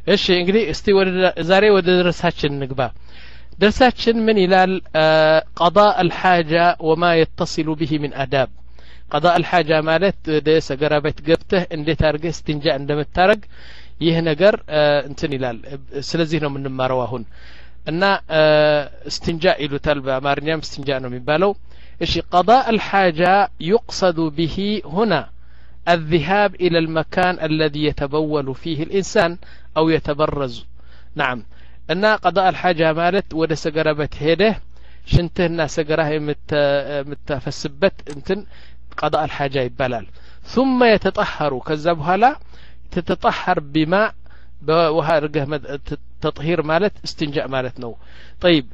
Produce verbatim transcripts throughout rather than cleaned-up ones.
እሺ እንግዲህ እስቲ ወደ ዛሬ ወደ درساችን ንግባ درساችን ምን ይላል قضاء الحاجة وما يتصل به من آداب قضاء الحاجة ማለት ሰገራ ቤት ገብተህ እንዴት አድርገህ استنجاء እንደምታረግ ይህ ነገር እንትን ይላል ስለዚህ ነው የምንማረው አሁን እና استنجاء ይሉታል በአማርኛም استنجاء ነው የሚባለው እሺ قضاء الحاجة يقصد به هنا الذهاب إلى المكان الذي يتبول فيه الإنسان أو يتبرز نعم أن قضاء الحاجة مالت ودا سقربت هيده شنتهنا سقره متفسبت انتن قضاء الحاجة يبلال ثم يتطهر كذبها لا تتطهر بماء وهرجه تطهير مالت استنجاء مالت نو طيب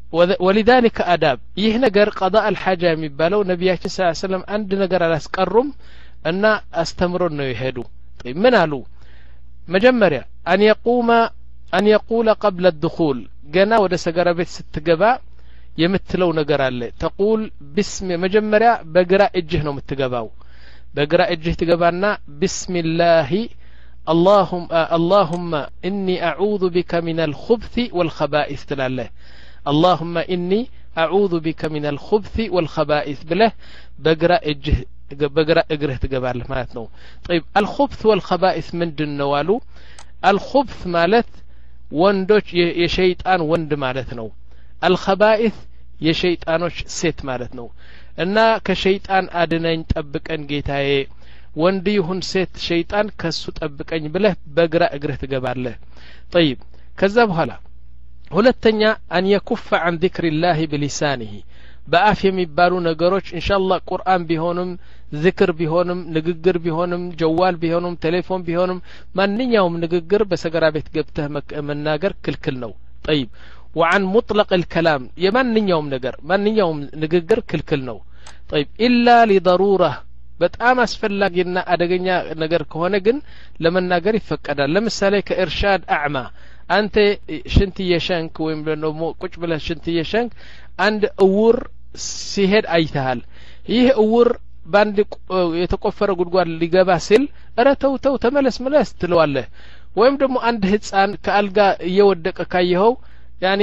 ولذلك آداب يهنجر قضاء الحاجة يبالو نبينا صلى الله عليه وسلم عند نجر على سكرم أن أستمروا إنه يهدوا طيب من قالوا مجمرة أن يقوم أن يقول قبل الدخول جنا ودا سجرة بيت ست جبا يمثلوا نجر عليه تقول باسم مجمرة بقرأ الجهنم متجباو بقرأ الجه تجبانا بسم الله اللهم آه اللهم إني أعوذ بك من الخبث والخبائث تلاله اللهم إني أعوذ بك من الخبث والخبائث بله بقرأ الجه بقرأ اقره تقبال مالت نو طيب الخبث والخبائث من دن نوالو الخبث مالت وندوش يشيطان وند مالت نو الخبائث يشيطانوش ست مالت نو انا كشيطان ادنين طبقن جيتاي وند يهون ست شيطان كسو طبقن بله بقرأ اقره تقبال طيب كذا بحالا ሁለተኛ أن يكف عن ذكر الله بلسانه በአፍ የሚባሉ ነገሮች ኢንሻአላህ ቁርአን ቢሆንም ዚክር ቢሆንም ንግግር ቢሆንም ጀዋል ቢሆንም ቴሌፎን ቢሆንም ማንኛውም ንግግር በሰገራ ቤት ገብተህ መናገር ክልክል ነው طيب وعن مطلق الكلام የማንኛውም ነገር ማንኛውም ንግግር ክልክል ነው طيب إلا لضرورة በጣም አስፈላጊና አደገኛ ነገር ከሆነ ግን ለመናገር ይፈቀዳል ለምሳሌ ከኢርሻድ አዕማ አንተ ሽንት የሸንክ ወይም ደግሞ ቁጭ ብለህ ሽንት የሸንክ አንድ እውር ሲሄድ አይተሃል ይህ እውር ባንድ የተቆፈረ ጉድጓድ ሊገባ ሲል እረ ተው ተው ተመለስ መለስ ትለዋለህ ወይም ደግሞ አንድ ህፃን ከአልጋ እየወደቀ ካየኸው ያኒ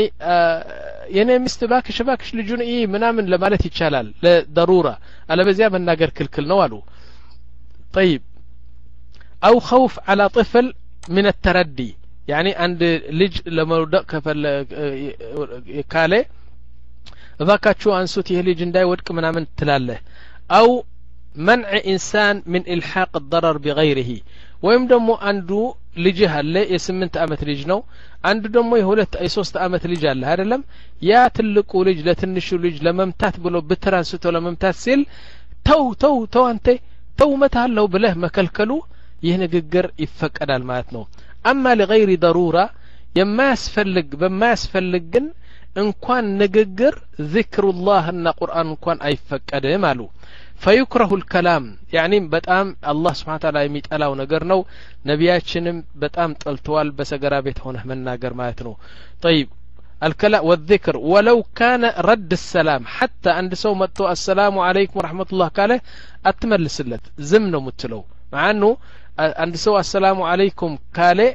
የኔ ሚስት ባክሽ ባክሽ ልጁን ኢ ምናምን ለማለት ይቻላል ለضروره አለበዚያ መናገር ክልክል ነው አሉ طيب او خوف على طفل من التردي يعني عند ልጅ ለመውደቅ ከፈለ ካለ እባካችሁ አንሱት ይሄ ልጅ እንዳይወድቅ ምናምን ትላለህ او منع انسان من الحاق الضرر بغيره ወይም ደግሞ አንዱ ልጅ አለ የስምንት አመት ልጅ ነው አንዱ ደግሞ የሁለት የሶስት አመት ልጅ አለ አይደለም ያ ትልቁ ልጅ ለትንሹ ልጅ ለመምታት ብሎ በትራንስቶ ለመምታት ሲል ተው ተው ተው አንተ ተው መታለው ብለህ መከልከሉ ይህ ንግግር ይፈቀዳል ማለት ነው أما لغير ضرورة يما يسفلق بما يسفلق جن إن كان نججر ذكر الله أن قرآن كان أيفقد ماله فيكره الكلام يعني بتأم الله سبحانه وتعالى يميت ألا ونجرنو نبياتشنم بتأم تلتوال بس جرابت هونه من ناجر ماتنو طيب الكلام والذكر ولو كان رد السلام حتى عند سومته السلام عليكم ورحمة الله قاله أتمل سلت زمنه متلو مع أنه عند سو السلام عليكم كاله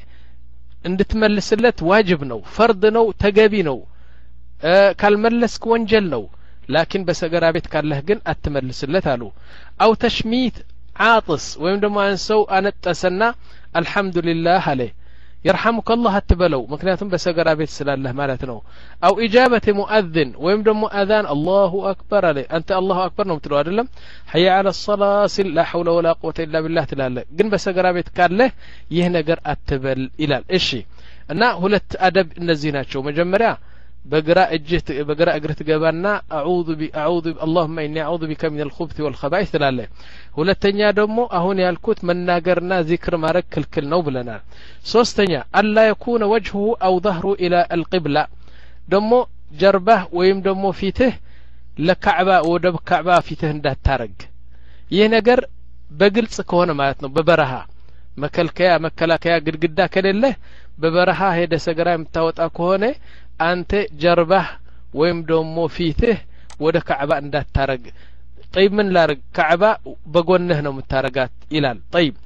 اندتملسلت واجب نو فرض نو تجابي نو اه كالملسك وانجل نو لكن بس قرابت كاله جن اتملسلت قالوا او تشميت عاطس ويم دما انسو انا تسنى الحمد لله عليه يرحمك الله اتبلو مكنياتهم بس قرابت سلاله مالتنا او اجابه مؤذن ويم دما اذان الله اكبر عليه انت الله اكبر نو تلو ادلم حي على الصلاه لا حول ولا قوه الا بالله تلاله جن بس قرابت كاله ይህ ነገር አትበል ይላል እሺ እና ሁለት አደብ እነዚህ ናቸው መጀመሪያ በግራ እጅህ በግራ እግርህ ትገባና አዑዙ ቢ አዑዙ اللهم اني اعوذ بك من الخبث والخبائث ትላለህ ሁለተኛ ደግሞ አሁን ያልኩት መናገርና ዚክር ማረክ ክልክል ነው ብለናል ሶስተኛ አላ يكون وجهه او ظهره الى القبلة ደግሞ ጀርባህ ወይም ደግሞ ፊትህ ለካዕባ ወደ ካዕባ ፊትህ እንዳታረግ ይህ ነገር በግልጽ ከሆነ ማለት ነው በበረሃ መከልከያ መከላከያ ግድግዳ ከሌለ በበረሃ ሄደ ሰገራ የምታወጣ ከሆነ አንተ ጀርባህ ወይም ደግሞ ፊትህ ወደ ካዕባ እንዳታረግ طيب من لا كعبة بقولنه نو متارجات إلال طيب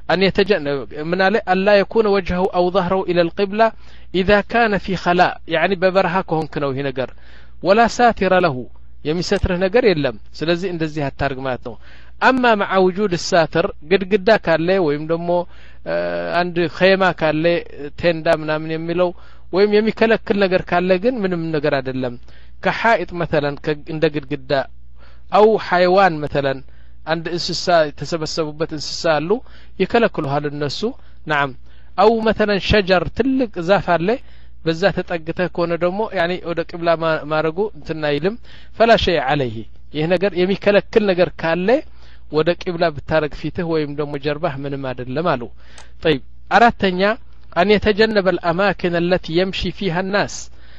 أن يتجنب من ألا يكون وجهه أو ظهره إلى القبلة إذا كان في خلاء يعني ببرها كهون كنو هنا نجر ولا ساتر له يمي ستره نجر يلم سلزي اندزي هالتارق ماتنو أما مع وجود الساتر قد قدا كان لي ويم دمو آه عند خيمة كان لي تندا منا من يميلو ويم يمي كلا كل نجر كان لي جن من من نجر عدلم كحائط مثلا كعند قد قدا أو حيوان مثلا عند انسسا تسبسبوبت انسسا له يكلكلوا هذا الناس نعم أو مثلا شجر تلك زاف عليه بذات تطقته كونه دمو يعني ወደ ቅብላ ማረጉ እንትና ይልም فلا شيء عليه ይሄ ነገር የሚከለክል ነገር ካለ ወደ ቅብላ ብታረግ ፊትህ ወይም ደሞ ጀርባህ ምንም አይደለም አሉ طيب አራተኛ أن يتجنب الأماكن التي يمشي فيها الناس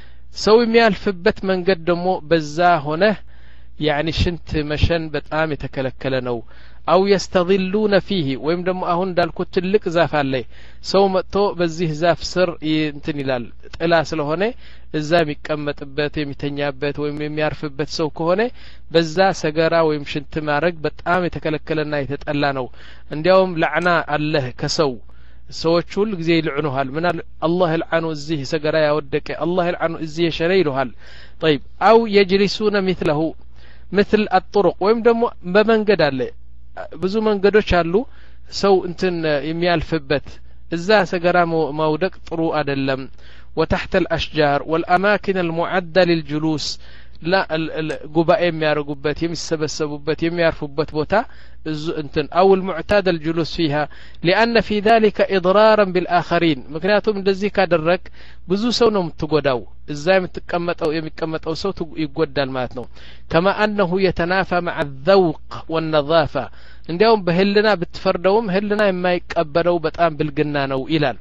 ሰው የሚያልፍበት መንገድ ደሞ በዛ ሆነ يعني ሽንት መሸን በጣም የተከለከለ ነው أو يستظلون فيه ወይም ደሞ አሁን እንዳልኩት ትልቅ ዛፍ አለ ሰው መጥቶ በዚህ ዛፍ ስር እንትን ይላል ጥላ ስለሆነ እዛ የሚቀመጥበት የሚተኛበት ወይም የሚያርፍበት ሰው ከሆነ በዛ ሰገራ ወይም ሽንት ማረግ በጣም የተከለከለና የተጠላ ነው እንዲያውም ለዕና አለህ ከሰው ሰዎች ሁሉ ጊዜ ይልዑኑሃል ምን አላህ ይልዓኑ እዚህ ሰገራ ያወደቀ አላህ ይልዓኑ እዚህ የሸረ ይሉሃል طيب أو يجلسون مثله مثل الطرق ወይም ደሞ በመንገድ አለ ብዙ መንገዶች አሉ ሰው እንትን የሚያልፍበት እዛ ሰገራ ማውደቅ ጥሩ አይደለም وتحت الأشجار والأماكن المعدة للجلوس لا الجباء የሚያርጉበት የሚሰበሰቡበት የሚያርፉበት ቦታ እንትን أو المعتاد الجلوس فيها لأن في ذلك إضرارا بالآخرين ምክንያቱም እንደዚህ ካደረክ ብዙ ሰው ነው የምትጎዳው እዛ የምትቀመጠው የሚቀመጠው ሰው ይጎዳል ማለት ነው كما أنه يتنافى مع الذوق والنظافة እንዲያውም በህልና ብትፈርደውም ህልና የማይቀበለው በጣም ብልግና ነው ይላል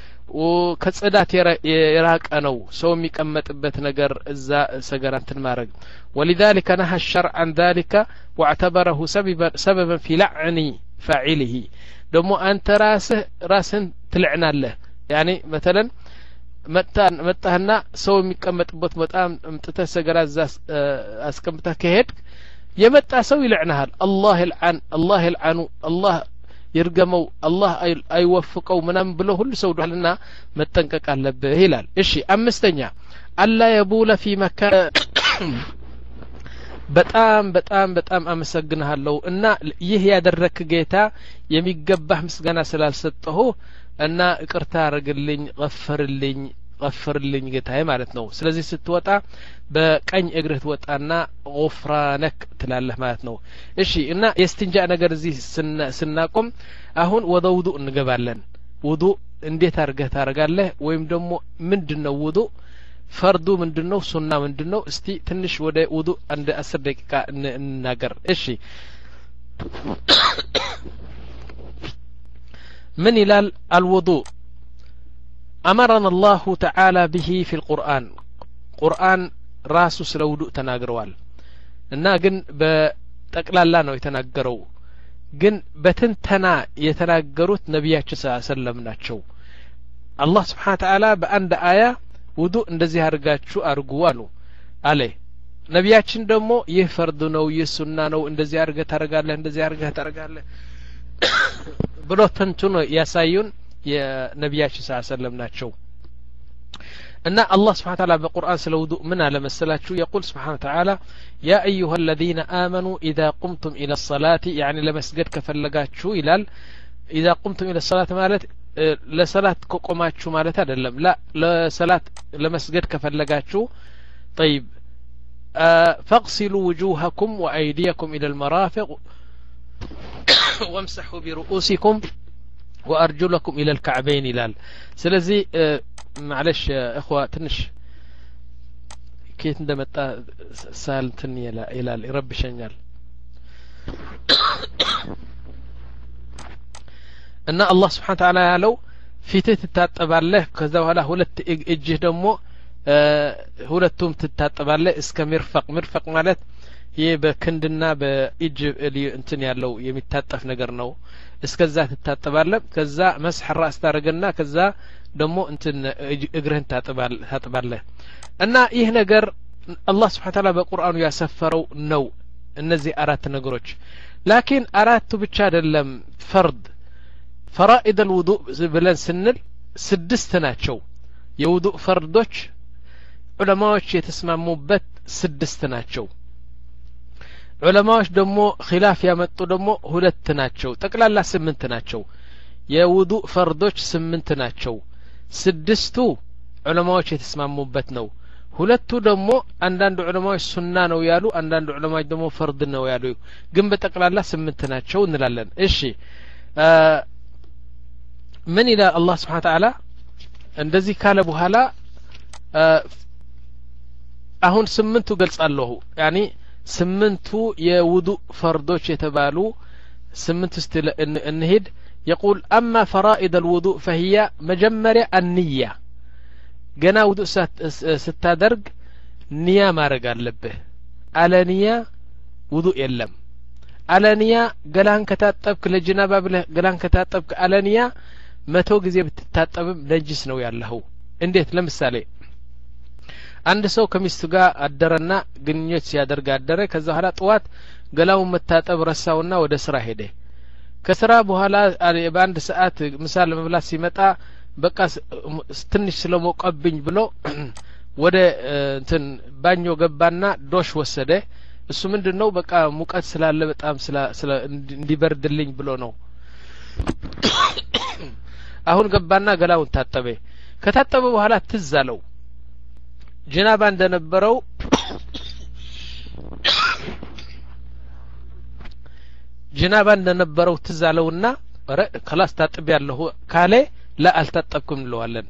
وكصدات يراق ነው ሰው የሚቀመጥበት ነገር እዛ ሰገራንትን ማረግ ولذلك نهى الشرع عن ذلك واعتبره سببا سببا في لعن فاعله دمو انت راسه راسن تلعناله يعني مثلا መጣን መጣህና ሰው የሚቀመጥበት በጣም እምጥተ ሰገራ እዛ አስቀምጣ ከሄድ የመጣ ሰው ይልعنሃል الله يلعن الله يلعنه الله يرجمው الله አይወፍቀው ምናም ብሎ ሁሉ ሰው ዱልና መጠንቀቅ አለበት ይላል እሺ አምስተኛ አላ የቡለ في مكان በጣም በጣም በጣም አመሰግናለሁ እና ይህ ያደረክ ጌታ የሚገባህ ምስጋና ስላልሰጠሁ እና ይቅርታ አርግልኝ ገፈርልኝ ገፈርልኝ ጌታዬ ማለት ነው ስለዚህ ስትወጣ በቀኝ እግርህ ትወጣና غفرانك ትላለህ ማለት ነው እሺ እና የስትንጃ ነገር እዚህ ስናቆም አሁን ወደ ውዱእ እንገባለን ውዱእ እንዴት አርገህ ታረጋለህ ወይም ደግሞ ምንድነው ውዱእ ፈርዱ ምንድነው ሱና ምንድነው እስቲ ትንሽ ወደ ውዱእ አንድ አስር ደቂቃ እንናገር እሺ من إلال الوضوء أمرنا الله تعالى به في القرآن قرآن راسو سلو وضوء تناقروال إنا جن بتقلال لانو يتناقرو جن بتنتنا يتناقروت نبياتش صلى الله عليه وسلم ناتشو الله سبحانه وتعالى بأند آية وضوء اندزي هرقاتشو أرقوالو عليه نبياتشن دمو يفردنو يسنانو اندزي هرقات هرقاله اندزي هرقات هرقاله ብሎ ተንትኖ ያሳዩን የነብያችን ሰለላሁ ዐለይሂ ወሰለም ናቸው እና አላህ Subhanahu Wa Ta'ala በቁርአን ስለ ውዱእ ምን አለ መሰላችሁ يقول سبحانه وتعالى يا ايها الذين امنوا اذا قمتم الى الصلاه يعني ለመስገድ ከፈለጋችሁ ይላል اذا قمتم الى الصلاه ማለት ለሰላት ቆቆማችሁ ማለት አይደለም لا ለሰላት ለመስገድ ከፈለጋችሁ طيب فاغسلوا وجوهكم وايديكم الى المرافق وامسحوا برؤوسكم وأرجلكم إلى الكعبين لال سلزي اه معلش اه اخوة تنش كيت عندما سالتني لا إلى رب شنجال ان الله سبحانه وتعالى ያለው ፊትህ ትታጠባለህ ከዛ በኋላ ሁለት እጅህ ደግሞ ሁለቱም ትታጠባለህ እስከ ምርፈቅ ምርፈቅ ማለት ይሄ በክንድና በእጅ እንትን ያለው የሚታጠፍ ነገር ነው እስከዛ ትታጠባለህ ከዛ መስح الراس ታረጋና ከዛ ደግሞ እንትን እግርህን ታጠባለህ እና ይህ ነገር አላህ Subhanahu Wa Ta'ala በቁርአኑ ያሰፈረው ነው እነዚህ አራት ነገሮች ላኪን አራቱ ብቻ አይደለም ፈርድ فرائد الوضوء ብለን ስንል ስድስት ናቸው የውዱእ ፈርዶች ዑለማዎች የተስማሙበት ስድስት ናቸው ዑለማዎች ደግሞ ኺላፍ ያመጡ ደግሞ ሁለት ናቸው ጠቅላላ ስምንት ናቸው የውዱእ ፈርዶች ስምንት ናቸው ስድስቱ ዑለማዎች የተስማሙበት ነው ሁለቱ ደግሞ አንዳንድ ዑለማዎች ሱና ነው ያሉ አንዳንድ ዑለማዎች ደግሞ ፈርድ ነው ያሉ ግን በጠቅላላ ስምንት ናቸው እንላለን እሺ ምን ኢላ አላህ Subhanahu Wa Ta'ala እንደዚህ ካለ በኋላ አሁን ስምንቱ ገልጻለሁ ያኒ ስምንቱ የውዱእ ፈርዶች የተባሉ ስምንት እስቲ እንሄድ يقول أما فرائض الوضوء فهي مجمرة النية جنا وضوء ستادرج نية ما رجع لبه على نية وضوء يلم على نية جلان كتاتبك للجنابة بله جلان كتاتبك على نية ما توجي زي بتتاتب نجس نوي الله انديت لمثالي عند سو كميستو ጋር አደረና ግንኙነት ሲያደርግ አደረ ከዛ ኋላ ጥዋት ገላው መታጠብ ረሳውና ወደ ስራ ሄደ ከስራ በኋላ በአንድ ሰዓት ምሳል መብላት ሲመጣ በቃ ትንሽ ስለሞቀብኝ ብሎ ወደ እንትን ባኞ ገባና ዶሽ ወሰደ እሱ ምንድነው በቃ ሙቀት ስላለ በጣም ስለ እንዲበርድልኝ ብሎ ነው አሁን ገባና ገላውን ታጠበ ከታጠበ በኋላ ትዛለው ጀናባ እንደነበረው ጀናባ እንደነበረው ትዛለውና አረ خلاص ታጥብ ያለው ካለ لا አልታጠብኩም ለዋለን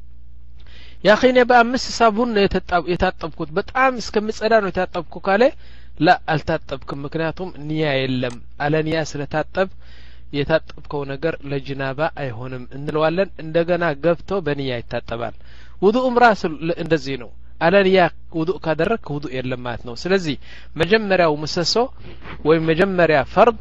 ያኺኔ በአምስት ሳቡን የታጠብኩት በጣም እስከምጸዳ ነው የታጠብኩ ካለ لا አልታጠብኩም ምክንያቱም ንያ የለም አለ ንያ ስለታጠብ የታጠብከው ነገር ለጅናባ አይሆንም እንለዋለን እንደገና ገብቶ በንያ ይታጠባል ውዱእ ራስ እንደዚህ ነው على نية وضوء كادرك وضوء يلم ማለት ነው ስለዚህ መጀመሪያው ምሰሶ ወይ መጀመሪያ ፈርድ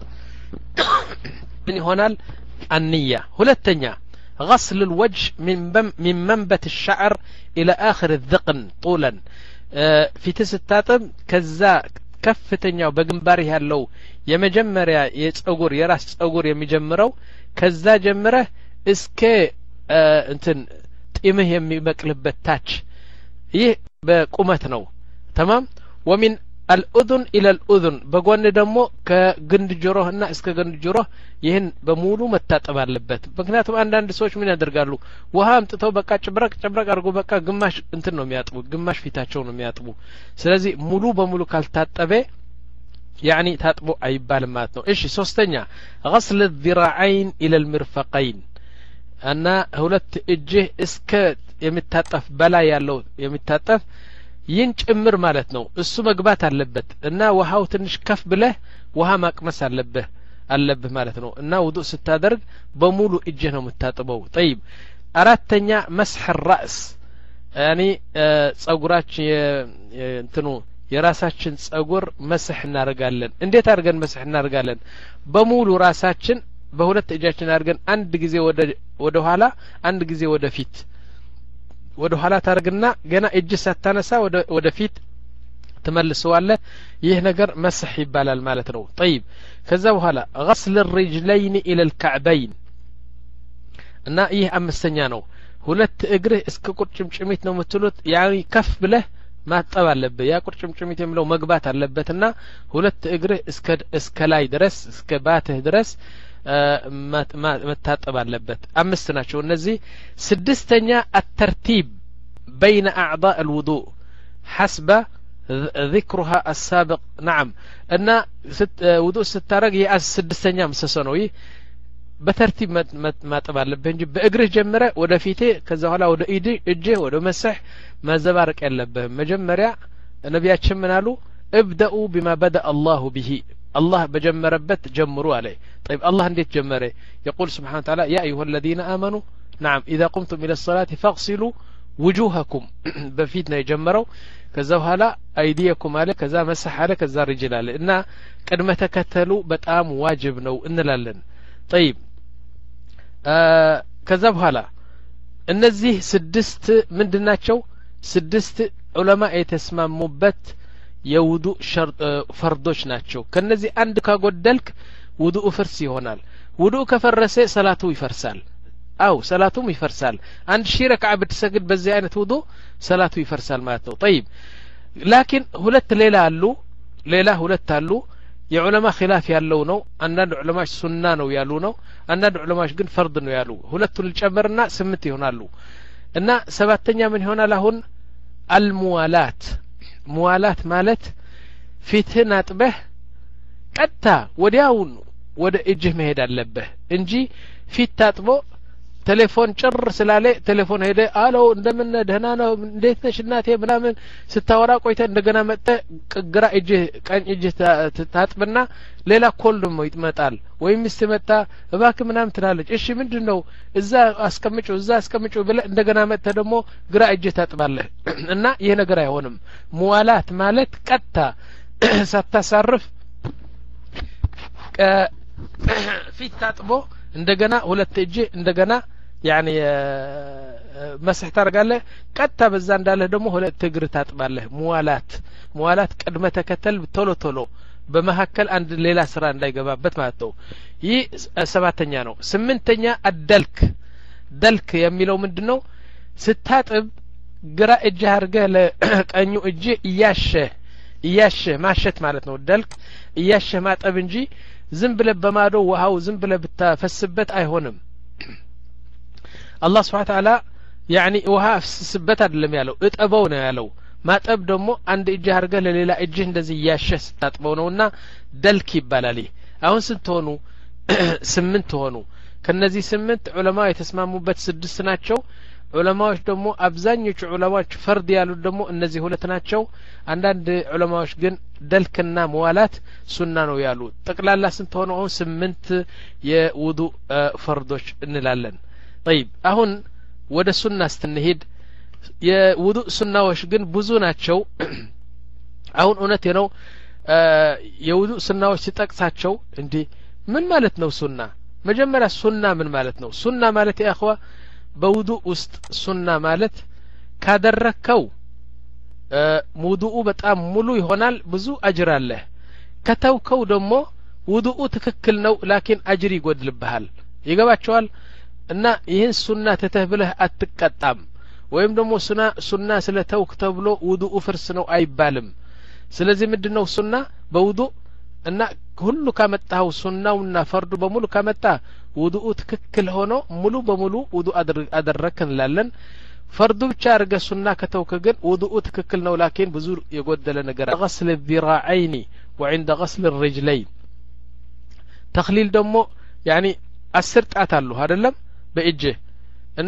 ምን ይሆናል النية ሁለተኛ غسل الوجه من من منبت الشعر الى اخر الذقن طولا في تستاطم ከዛ ከፍተኛው በግንባር ያለው የመጀመሪያ የጸጉር የራስ ጸጉር የሚጀምረው ከዛ ጀምረ እስከ እንትን ጢምህ የሚበቅልበት ታች ይህ በቁመት ነው تمام ومن الاذن الى الاذن በጎን ደግሞ ከግንድ ጆሮህና እስከ ግንድ ጆሮህ ይህን በሙሉ መታጠብ አለበት ምክንያቱም አንዳንድ ሰዎች ምን ያደርጋሉ ውሃ አምጥተው በቃ ጭብረቅ ጭብረቅ አድርጎ በቃ ግማሽ እንትን ነው የሚያጥቡ ግማሽ ፊታቸው ነው የሚያጥቡ ስለዚህ ሙሉ በሙሉ ካልታጠበ يعني ታጥቦ አይባልም ማለት ነው እሺ ሶስተኛ غسل الذراعين الى المرفقين እና ሁለት እጅህ እስከ የሚታጠፍ በላይ ያለው የሚታጠፍ ይህን ጭምር ማለት ነው እሱ መግባት አለበት እና ውሃው ትንሽ ከፍ ብለህ ውሃ ማቅመስ አለበት አለበት ማለት ነው እና ውዱእ ስታደርግ በሙሉ እጅህ ነው የምታጥበው طيب አራተኛ مسح الراس يعني ጸጉራችን እንትኑ የራሳችን ጸጉር መስህ እናርጋለን እንዴት አድርገን መስህ እናርጋለን በሙሉ ራሳችን በሁለት እጃችን አድርገን አንድ ጊዜ ወደ ወደ ኋላ አንድ ጊዜ ወደ ፊት ወደ ኋላ ታርግና ገና እጅ ሳታነሳ ወደ ወደ ፊት ተመልሰዋለህ ይህ ነገር መስህ ይባላል ማለት ነው طيب ከዛ በኋላ غسل الرجلين الى الكعبين እና ይህ አምስተኛ ነው ሁለት እግርህ እስከ ቁርጭምጭሚት ነው የምትሉት ያኒ ከፍ ብለህ ማጠብ አለበት ያ ቁርጭምጭሚት የሚለው መግባት አለበትና ሁለት እግርህ እስከ እስከ ላይ ድረስ እስከ ባትህ ድረስ መታጠብ አለበት አምስት ናቸው እነዚህ ስድስተኛ الترتيب بين اعضاء الوضوء حسب ذكرها السابق نعم ان وضوء ستارق هي ስድስተኛ ምሰሶ ነው ይህ በተርቲብ ማጠብ አለበት እንጂ በእግርህ ጀምረ ወደ ፊቴ ከዛ ኋላ ወደ ኢድ እጅ ወደ መስህ ማዘባረቅ ያለበት መጀመሪያ ነብያችን ምን አሉ ابدأوا بما بدأ الله به الله بجمربت جمروا عليه طيب الله انديت جمره يقول سبحانه وتعالى يا ايها الذين امنوا نعم اذا قمتم الى الصلاه فاغسلوا وجوهكم بفيتنا يجمروا كذا وهلا ايديكم على كذا مسح على كذا رجل على ان قدم تكتلوا بتام واجب ነው እንላለን طيب آه كذا وهلا እነዚህ ስድስት ምንድናቸው ስድስት ዑለማ የተስማሙበት የውዱእ ፈርዶች ናቸው ከነዚህ አንድ ካጎደልክ ውዱእ ፍርስ ይሆናል ውዱእ ከፈረሰ ሰላቱ ይፈርሳል አው ሰላቱም ይፈርሳል አንድ ሺህ ረክዓ ብትሰግድ በዚህ አይነት ውዱእ ሰላቱ ይፈርሳል ማለት ነው طيب ላኪን ሁለት ሌላ አሉ ሌላ ሁለት አሉ የዑለማ ኺላፍ ያለው ነው አንዳንድ ዑለማዎች ሱና ነው ያሉ ነው አንዳንድ ዑለማዎች ግን ፈርድ ነው ያሉ ሁለቱን ልጨምርና ስምንት ይሆናሉ እና ሰባተኛ ምን ይሆናል አሁን አልሙዋላት ሙዋላት ማለት ፊትህን አጥበህ ቀጥታ ወዲያውን ወደ እጅህ መሄድ አለበት እንጂ ፊት ታጥቦ ቴሌፎን ጭር ስላለ ቴሌፎን ሄደ አሎ እንደምን ደህና ነው እንዴት ነሽ እናቴ ምናምን ስታወራ ቆይተ እንደገና መጣ ግራ እጅህ ቀኝ እጅህ ታጥብና ሌላ ኮል ደሞ ይጥመጣል ወይ ሚስት መጣ እባክ ምናምን ትላለች እሺ ምንድነው እዛ አስቀምጪው እዛ አስቀምጪው ብለ እንደገና መጣ ደሞ ግራ እጅህ ታጥባለህ እና ይሄ ነገር አይሆንም ሙዋላት ማለት ቀጥታ ሳታሳርፍ ፊት ታጥቦ እንደገና ሁለት እጅ እንደገና يعني مسح ታርጋለህ ቀጥታ በዛ እንዳለ ደግሞ ሁለት እግር ታጥባለህ ሙዋላት ሙዋላት ቅድመ ተከተል ቶሎ ቶሎ በመሐከል አንድ ሌላ ስራ እንዳይገባበት ማለት ነው ይህ ሰባተኛ ነው ስምንተኛ አደልክ ደልክ የሚለው ምንድነው ስታጥብ ግራ እጅ አርገህ ለቀኙ እጅ እያሸ እያሸ ማሸት ማለት ነው ደልክ እያሸ ማጠብ እንጂ ዝም ብለህ በማዶ ውሃው ዝም ብለህ ብታፈስበት አይሆንም الله سبحانه وتعالى يعني ውሃ ፍስስበት አይደለም ያለው እጠበው ነው ያለው ማጠብ ደግሞ አንድ እጅ አርገህ ለሌላ እጅ እንደዚህ ያሸስ ታጥበው ነውና ደልክ ይባላል አሁን ስንት ሆኑ ስምንት ሆኑ ከነዚህ ስምንት ዑለማ የተስማሙበት ስድስት ናቸው ዑለማዎች ደግሞ አብዛኞቹ ዑለማዎች ፈርድ ያሉት ደግሞ እነዚህ ሁለት ናቸው አንዳንድ ዑለማዎች ግን ደልክና መዋላት ሱና ነው ያሉ ጠቅላላ ስንት ሆኑ አሁን ስምንት የውዱእ ፈርዶች እንላለን طيب አሁን ወደ ሱና ስትንሄድ የውዱእ ሱናዎች ግን ብዙ ናቸው አሁን እውነት ነው የውዱእ ሱናዎች ሲጠቅሳቸው እንዴ ምን ማለት ነው ሱና መጀመሪያ ሱና ምን ማለት ነው ሱና ማለት ያ اخوا በውዱእ ውስጥ ሱና ማለት ካደረከው ውዱኡ በጣም ሙሉ ይሆናል ብዙ አጅር አለ ከተውከው ደግሞ ውዱኡ ትክክል ነው ላኪን አጅር ይጎድልብሃል ይገባቸዋል እና ይህን ሱና ተተብለህ አትቀጣም ወይም ደግሞ ሱና ሱና ስለተውክ ተብሎ ውዱኡ ፍርስ ነው አይባልም ስለዚህ ምንድነው ሱና በውዱእ እና ሁሉ ካመጣው ሱናውና ፈርዱ በሙሉ ካመጣ ውዱኡ ትክክል ሆኖ ሙሉ በሙሉ ውዱእ አደረከን ላለን ፈርዱ ብቻ አርገ ሱና ከተውከ ግን ውዱኡ ትክክል ነው ላኪን ብዙ የጎደለ ነገር غسل الذراعين وعند غسل الرجلين تخليل ደግሞ يعني አስር ጣት አሉ አይደለም በእጅ እና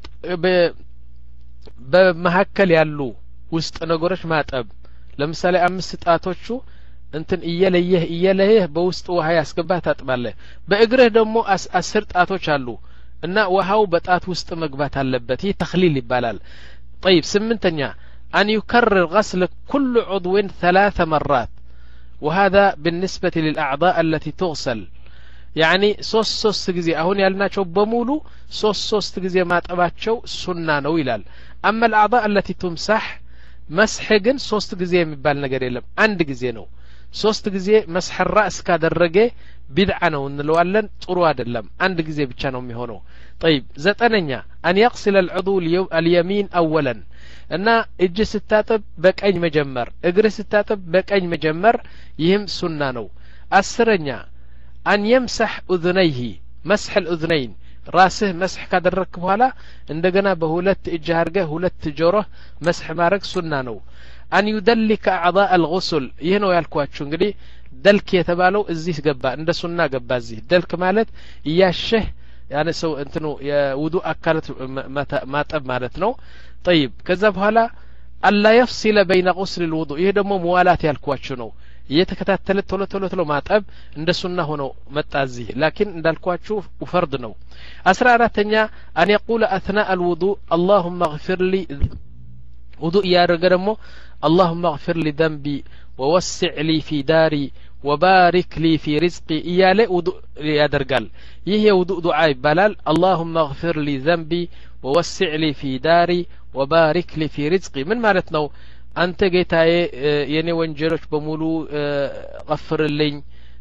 በመሐከል ያሉ ውስጥ ነገሮች ማጠብ ለምሳሌ አምስት ጣቶቹ እንትን እየለየህ እየለየህ በውስጥ ውሃ ያስገባህ ታጥባለህ በእግርህ ደግሞ አስር ጣቶች አሉ እና ውሃው በጣት ውስጥ መግባት አለበት ይህ ተخليل ይባላል طيب ስምንተኛ أن يكرر غسل كل عضو ثلاث مرات وهذا بالنسبة للأعضاء التي تغسل يعني ሶስት ሶስት ጊዜ አሁን ያልናቸው በሙሉ ሶስት ሶስት ጊዜ ማጠባቸው ሱና ነው ይላል أما الأعضاء التي تمسح مسح ግን ሶስት ጊዜ የሚባል ነገር የለም አንድ ጊዜ ነው ሶስት ጊዜ مسح الرأس ካደረገ ቢድዓ ነው እንለዋለን ጥሩ አይደለም አንድ ጊዜ ብቻ ነው የሚሆነው طيب ዘጠነኛ أن يغسل العضو اليمين أولا እና እጅ ስታጠብ በቀኝ መጀመር እግር ስታጠብ በቀኝ መጀመር ይህም ሱና ነው አስረኛ أن يمسح أذنيه مسح الأذنين راسه مسح ካደረክ በኋላ እንደገና በሁለት እጅ አርገህ ሁለት ጆሮህ مسح ማድረግ ሱና ነው أن يدلك أعضاء الغسل ይህ ነው ያልኳችሁ እንግዲህ ደልክ የተባለው እዚህ ገባ እንደ ሱና ገባ እዚህ ደልክ ማለት ያሸህ يعني ሰው እንትኑ የውዱእ አካላት ማጠብ ማለት ነው طيب ከዛ በኋላ ألا يفصل بين غسل الوضوء ይህ ደግሞ ሙዋላት ያልኳችሁ ነው እየተከታተለ ቶሎ ቶሎ ቶሎ ማጠብ እንደ ሱና ሆኖ መጣዚ ላኪን እንዳልኳችሁ ፈርድ ነው አስራ አራተኛ أن يقول أثناء الوضوء اللهم اغفر لي وضوء ያደረገ ደግሞ اللهم اغفر لي ذنبي ووسع لي في داري وبارك لي في رزقي እያለ ውዱእ ያደርጋል ይሄ ውዱእ ዱዓ ይባላል اللهم اغفر لي ذنبي ووسع لي في داري وبارك لي في رزقي ምን ማለት ነው አንተ ጌታዬ የኔ ወንጀሎች በሙሉ غفرልኝ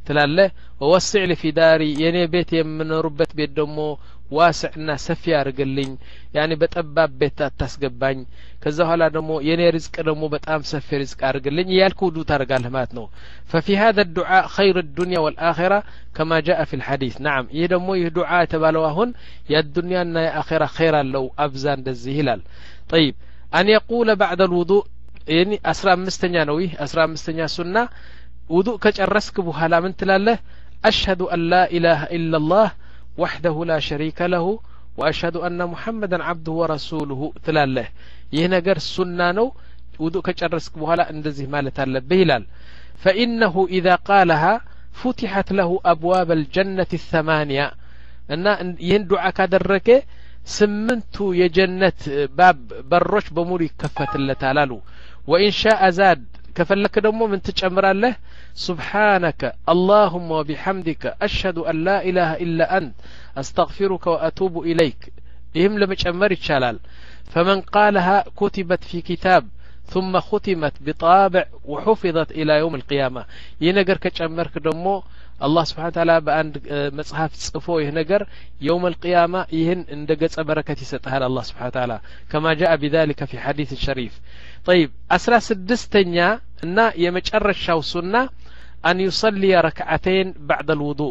تلاله ووسع لي في داري يني بيت يمنوربت بيت دمو واسعنا سفي ارغلኝ يعني በጠባብ ቤት አታስገባኝ ከዛ ኋላ ደግሞ የኔ ርዝቅ ደግሞ በጣም ሰፊ ርዝቅ አርግልኝ ያልኩ ዱ ታርጋለህ ማለት ነው ففي هذا الدعاء خير الدنيا والآخرة كما جاء في الحديث نعم ይህ ደግሞ ይህ ዱዓ የተባለው አሁን የዱንያና የአኺራ ኸይር አለው አብዛ እንደዚህ ይላል طيب أن يقول بعد الوضوء يعني አስራ አምስተኛ ነው ይህ አስራ አምስተኛ ሱና ውዱእ ከጨረስክ በኋላ ምን ትላለህ أشهد أن لا إله إلا الله وحده لا شريك له وأشهد أن محمدا عبده ورسوله تلاله يهنجر السنة نو ودو كجرسك بهلا اندزه مالت اللبه هلال فإنه إذا قالها فتحت له أبواب الجنة الثمانية أن يندعى كدرك سمنتو يجنة باب بروش بموري كفة اللتالالو وإن شاء زاد كفلك دمو من تجمر له سبحانك اللهم وبحمدك أشهد أن لا إله إلا أنت أستغفرك وأتوب إليك إهم لم يجمر الشلال فمن قالها كتبت في كتاب ثم ختمت بطابع وحفظت إلى يوم القيامة ينقر كجمر كدمو الله سبحانه وتعالى بأن مصحف تصفو يهنقر يوم القيامة يهن اندقت بركة ستهال الله سبحانه وتعالى كما جاء بذلك في حديث الشريف طيب أسرى سدستنيا أن يمجر الشاو سنة أن يصلي ركعتين بعد الوضوء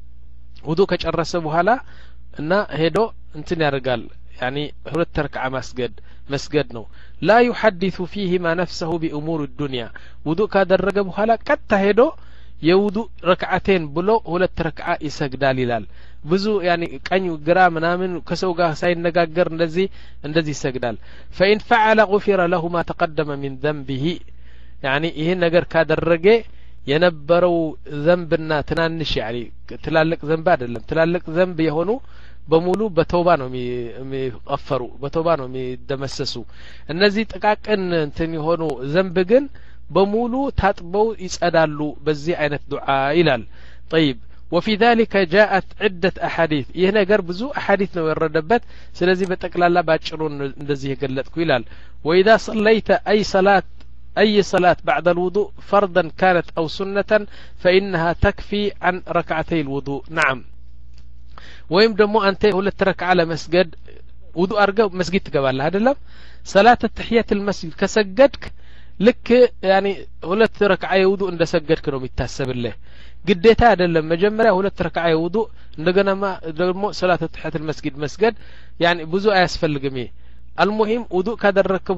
وضوء كجرس بهلا أن هدو انتني رجال يعني هلت ركعة مسجد مسجد نو لا يحدث فيهما نفسه بأمور الدنيا وضوء كادر رجب هلا كتا هدو የውዱእ ረክዓቴን ብሎ ሁለት ረክዓ ይሰግዳል ይላል ብዙ يعني ቀኙ ግራ ምናምን ከሰው ጋር ሳይነጋገር እንደዚህ እንደዚህ ይሰግዳል فإن فعل غفر له ما تقدم من ذنبه يعني ይሄ ነገር ካደረገ የነበረው ዘንብና ትናንሽ يعني ትላልቅ ዘንብ አይደለም ትላልቅ ዘንብ የሆኑ በሙሉ በተውባ ነው የሚቀፈሩ በተውባ ነው የሚደመሰሱ እነዚህ ጥቃቅን እንትን የሆኑ ዘንብ ግን بمولو تطبو يصدالو بزي عينت دعاء إلال طيب وفي ذلك جاءت عدة أحاديث يهنا قر بزو أحاديث نو الردبت سلازي بتقلالا باچرون ندزيه قلتكو إلال وإذا صليت أي صلاة أي صلاة بعد الوضوء فرضا كانت أو سنة فإنها تكفي عن ركعتي الوضوء نعم ويمدمو أنت ولا ترك على مسجد وضوء أرقى مسجد تقبل هذا لا صلاة التحيات المسجد كسجدك لك يعني ሁለት ረክዓ የውዱእ እንደሰገድክ ነው የሚታሰብልህ ግዴታ አይደለም መጀመሪያ ሁለት ረክዓ የውዱእ እንደገናማ ደግሞ ሰላተ ተህያት المسجد መስገድ يعني ብዙ አያስፈልግም المهم ውዱእ ካደረክ